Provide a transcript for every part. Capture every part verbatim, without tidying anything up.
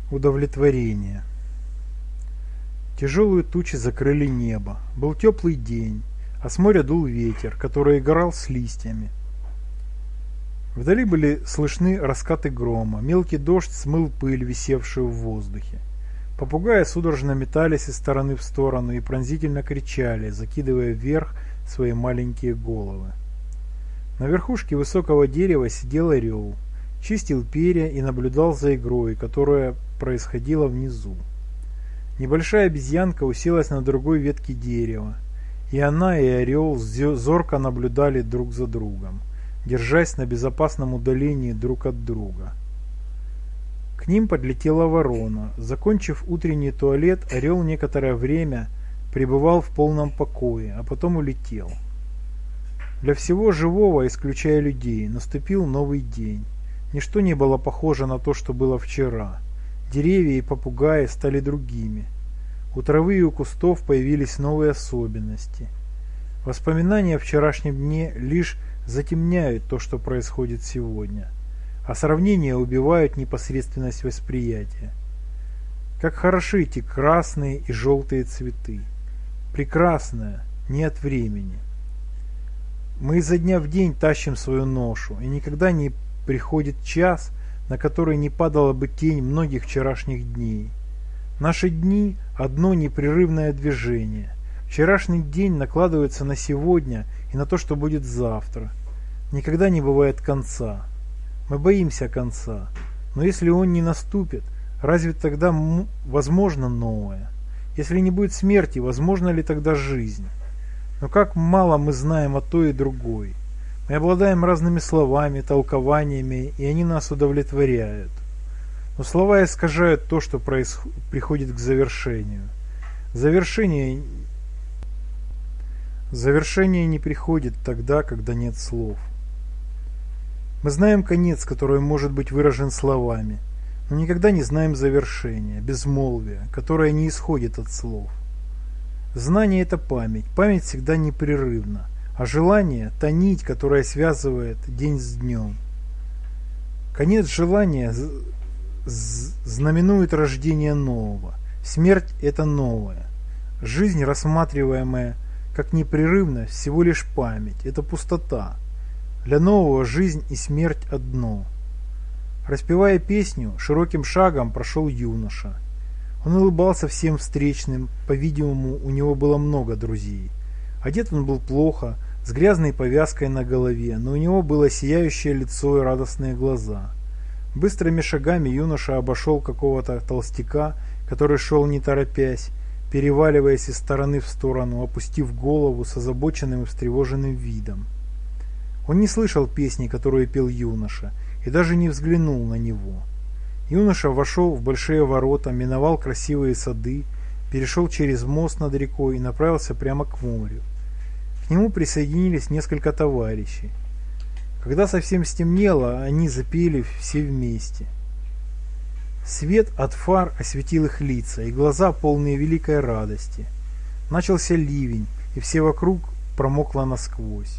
Удовлетворение. Тяжелые тучи закрыли небо. Был теплый день, а с моря дул ветер, который играл с листьями. Вдали были слышны раскаты грома, мелкий дождь смыл пыль, висевшую в воздухе. Попугаи судорожно метались из стороны в сторону и пронзительно кричали, закидывая вверх свои маленькие головы. На верхушке высокого дерева сидел орел, чистил перья и наблюдал за игрой, которая происходила внизу. Небольшая обезьянка уселась на другой ветке дерева, и она и орел зорко наблюдали друг за другом, держась на безопасном удалении друг от друга. К ним подлетела ворона. Закончив утренний туалет, орел некоторое время пребывал в полном покое, а потом улетел. Для всего живого, исключая людей, наступил новый день. Ничто не было похоже на то, что было вчера. Деревья и попугаи стали другими. У травы и у кустов появились новые особенности. Воспоминания о вчерашнем дне лишь затемняют то, что происходит сегодня, а сравнения убивают непосредственность восприятия. Как хороши эти красные и желтые цветы. Прекрасное, не от времени. Мы изо дня в день тащим свою ношу, и никогда не приходит час, на который не падала бы тень многих вчерашних дней. Наши дни – одно непрерывное движение. Вчерашний день накладывается на сегодня и на то, что будет завтра. Никогда не бывает конца. Мы боимся конца, но если он не наступит, разве тогда возможно новое? Если не будет смерти, возможно ли тогда жизнь? Но как мало мы знаем о той и другой. Мы обладаем разными словами, толкованиями, и они нас удовлетворяют. Но слова искажают то, что происход... приходит к завершению. Завершение... Завершение не приходит тогда, когда нет слов. Мы знаем конец, который может быть выражен словами, но никогда не знаем завершения, безмолвия, которое не исходит от слов. Знание – это память. Память всегда непрерывна. А желание – та нить, которая связывает день с днем. Конец желания знаменует рождение нового. Смерть – это новое. Жизнь, рассматриваемая как непрерывность, всего лишь память. Это пустота. Для нового жизнь и смерть одно. Распевая песню, широким шагом прошел юноша. Он улыбался всем встречным, по-видимому, у него было много друзей. Одет он был плохо, с грязной повязкой на голове, но у него было сияющее лицо и радостные глаза. Быстрыми шагами юноша обошел какого-то толстяка, который шел не торопясь, переваливаясь из стороны в сторону, опустив голову с озабоченным и встревоженным видом. Он не слышал песни, которую пел юноша, и даже не взглянул на него. Юноша вошел в большие ворота, миновал красивые сады, перешел через мост над рекой и направился прямо к морю. К нему присоединились несколько товарищей. Когда совсем стемнело, они запели все вместе. Свет от фар осветил их лица, и глаза полные великой радости. Начался ливень, и все вокруг промокло насквозь.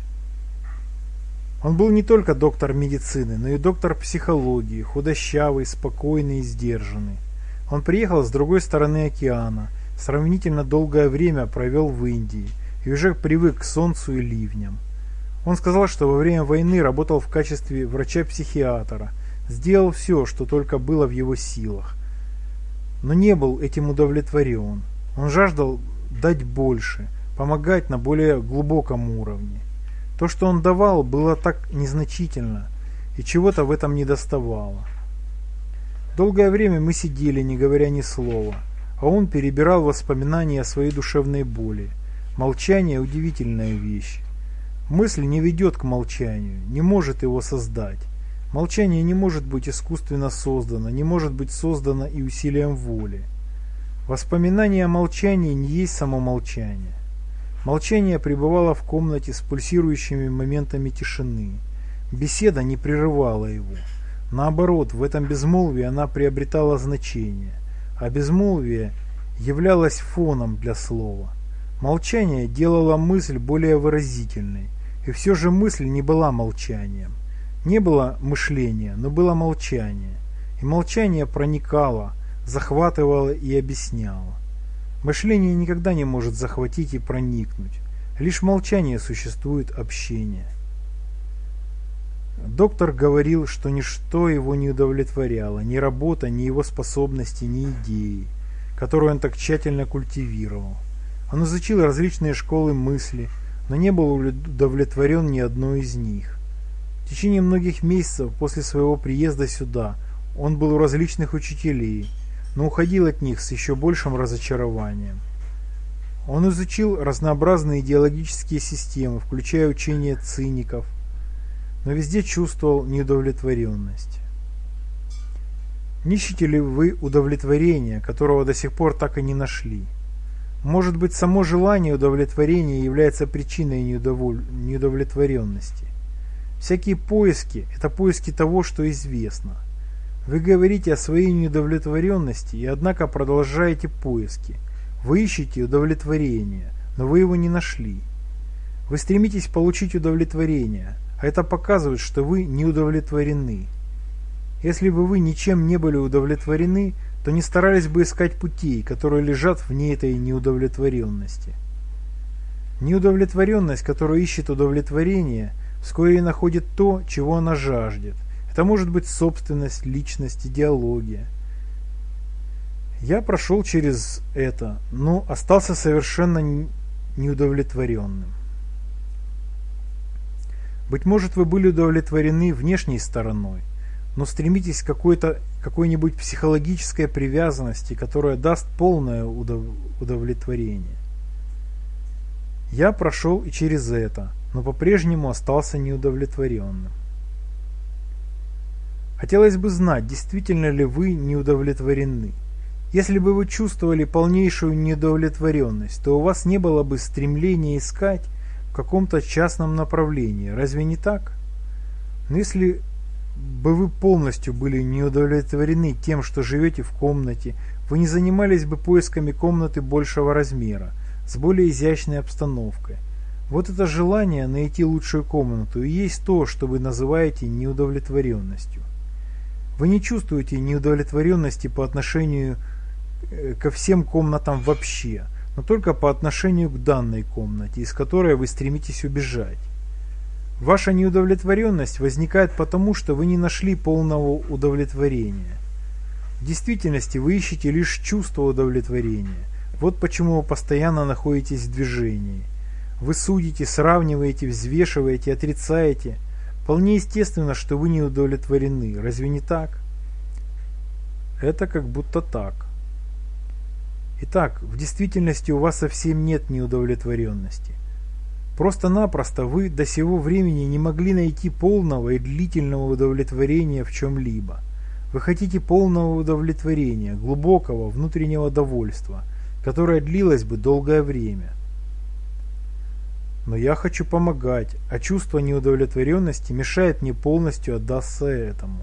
Он был не только доктор медицины, но и доктор психологии, худощавый, спокойный и сдержанный. Он приехал с другой стороны океана, сравнительно долгое время провел в Индии и уже привык к солнцу и ливням. Он сказал, что во время войны работал в качестве врача-психиатра, сделал все, что только было в его силах, но не был этим удовлетворен. Он жаждал дать больше, помогать на более глубоком уровне. То, что он давал, было так незначительно, и чего-то в этом недоставало. Долгое время мы сидели, не говоря ни слова, а он перебирал воспоминания о своей душевной боли. Молчание – удивительная вещь. Мысль не ведет к молчанию, не может его создать. Молчание не может быть искусственно создано, не может быть создано и усилием воли. Воспоминание о молчании не есть само молчание. Молчание пребывало в комнате с пульсирующими моментами тишины. Беседа не прерывала его. Наоборот, в этом безмолвии она приобретала значение, а безмолвие являлось фоном для слова. Молчание делало мысль более выразительной, и все же мысль не была молчанием. Не было мышления, но было молчание. И молчание проникало, захватывало и объясняло. Мышление никогда не может захватить и проникнуть. Лишь в молчании существует общение. Доктор говорил, что ничто его не удовлетворяло, ни работа, ни его способности, ни идеи, которую он так тщательно культивировал. Он изучил различные школы мысли, но не был удовлетворен ни одной из них. В течение многих месяцев после своего приезда сюда он был у различных учителей, но уходил от них с еще большим разочарованием. Он изучил разнообразные идеологические системы, включая учение циников, но везде чувствовал неудовлетворенность. Не ищете ли вы удовлетворения, которого до сих пор так и не нашли? Может быть, само желание удовлетворения является причиной неудоволь... неудовлетворенности. Всякие поиски – это поиски того, что известно. Вы говорите о своей неудовлетворенности и, однако, продолжаете поиски. Вы ищете удовлетворение, но вы его не нашли. Вы стремитесь получить удовлетворение, а это показывает, что вы не удовлетворены. Если бы вы ничем не были удовлетворены, то не старались бы искать путей, которые лежат вне этой неудовлетворенности. Неудовлетворенность, которая ищет удовлетворение, вскоре находит то, чего она жаждет. Это может быть собственность, личность, идеология. Я прошел через это, но остался совершенно неудовлетворенным. Быть может, вы были удовлетворены внешней стороной, но стремитесь к какой-то, какой-нибудь психологической привязанности, которая даст полное удов... удовлетворение. Я прошел и через это, но по-прежнему остался неудовлетворенным. Хотелось бы знать, действительно ли вы не удовлетворены. Если бы вы чувствовали полнейшую неудовлетворенность, то у вас не было бы стремления искать в каком-то частном направлении. Разве не так? Но если бы вы полностью были неудовлетворены тем, что живете в комнате, вы не занимались бы поисками комнаты большего размера, с более изящной обстановкой. Вот это желание найти лучшую комнату и есть то, что вы называете неудовлетворенностью. Вы не чувствуете неудовлетворенности по отношению ко всем комнатам вообще, но только по отношению к данной комнате, из которой вы стремитесь убежать. Ваша неудовлетворенность возникает потому, что вы не нашли полного удовлетворения. В действительности вы ищете лишь чувство удовлетворения. Вот почему вы постоянно находитесь в движении. Вы судите, сравниваете, взвешиваете, отрицаете. Вполне естественно, что вы не удовлетворены. Разве не так? Это как будто так. Итак, в действительности у вас совсем нет неудовлетворенности. Просто-напросто вы до сего времени не могли найти полного и длительного удовлетворения в чем-либо. Вы хотите полного удовлетворения, глубокого внутреннего довольства, которое длилось бы долгое время. Но я хочу помогать, а чувство неудовлетворенности мешает мне полностью отдаться этому.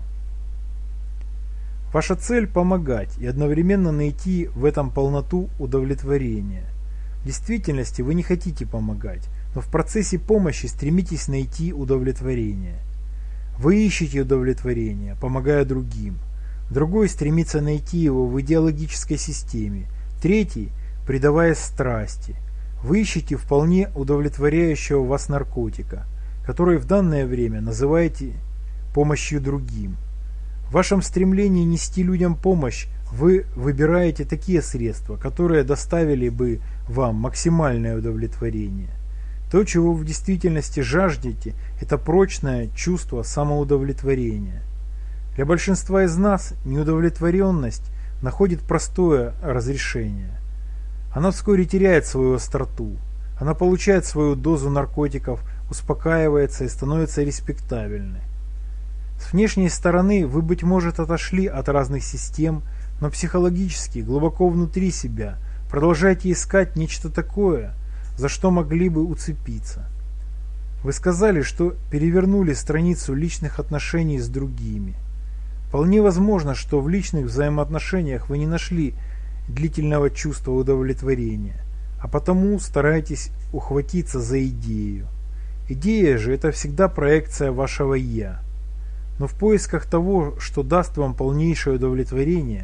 Ваша цель – помогать и одновременно найти в этом полноту удовлетворения. В действительности вы не хотите помогать, но в процессе помощи стремитесь найти удовлетворение. Вы ищете удовлетворение, помогая другим. Другой стремится найти его в идеологической системе. Третий – предаваясь страсти. Вы ищете вполне удовлетворяющего вас наркотика, который в данное время называете помощью другим. В вашем стремлении нести людям помощь вы выбираете такие средства, которые доставили бы вам максимальное удовлетворение. То, чего вы в действительности жаждете, это прочное чувство самоудовлетворения. Для большинства из нас неудовлетворенность находит простое разрешение. Она вскоре теряет свою остроту. Она получает свою дозу наркотиков, успокаивается и становится респектабельной. С внешней стороны вы, быть может, отошли от разных систем, но психологически, глубоко внутри себя, продолжаете искать нечто такое, за что могли бы уцепиться. Вы сказали, что перевернули страницу личных отношений с другими. Вполне возможно, что в личных взаимоотношениях вы не нашли длительного чувства удовлетворения, а потому стараетесь ухватиться за идею. Идея же – это всегда проекция вашего «я». Но в поисках того, что даст вам полнейшее удовлетворение, в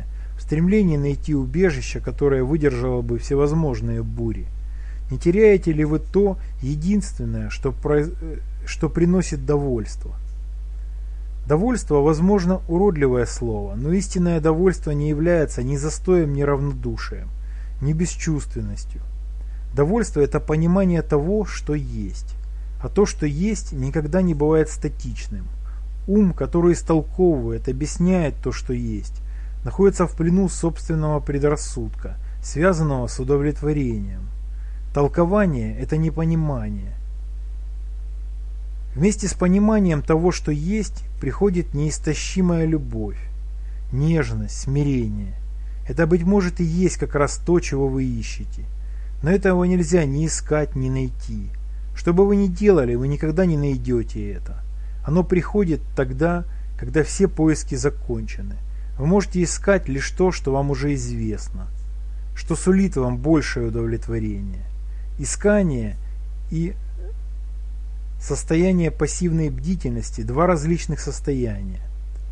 стремление найти убежище, которое выдержало бы всевозможные бури. Не теряете ли вы то единственное, что, про... что приносит довольство? Довольство, возможно, уродливое слово, но истинное довольство не является ни застоем, ни равнодушием, ни бесчувственностью. Довольство – это понимание того, что есть. А то, что есть, никогда не бывает статичным. Ум, который истолковывает, объясняет то, что есть, находится в плену собственного предрассудка, связанного с удовлетворением. Толкование – это непонимание. Вместе с пониманием того, что есть, приходит неистощимая любовь, нежность, смирение. Это, быть может, и есть как раз то, чего вы ищете. Но этого нельзя ни искать, ни найти. Что бы вы ни делали, вы никогда не найдете это. Оно приходит тогда, когда все поиски закончены. Вы можете искать лишь то, что вам уже известно, что сулит вам большее удовлетворение. Искание и состояние пассивной бдительности – два различных состояния.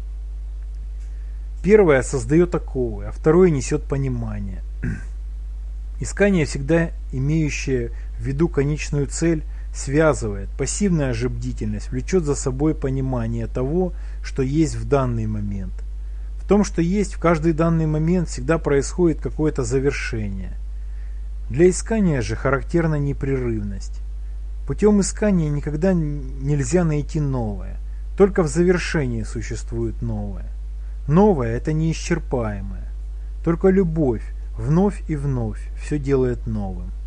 Первое создает оковы, а второе несет понимание. Искание, всегда имеющее в виду конечную цель, связывает. Пассивная же бдительность влечет за собой понимание того, что есть в данный момент. В том, что есть в каждый данный момент, всегда происходит какое-то завершение. Для искания же характерна непрерывность. Путем искания никогда нельзя найти новое. Только в завершении существует новое. Новое – это неисчерпаемое. Только любовь вновь и вновь все делает новым.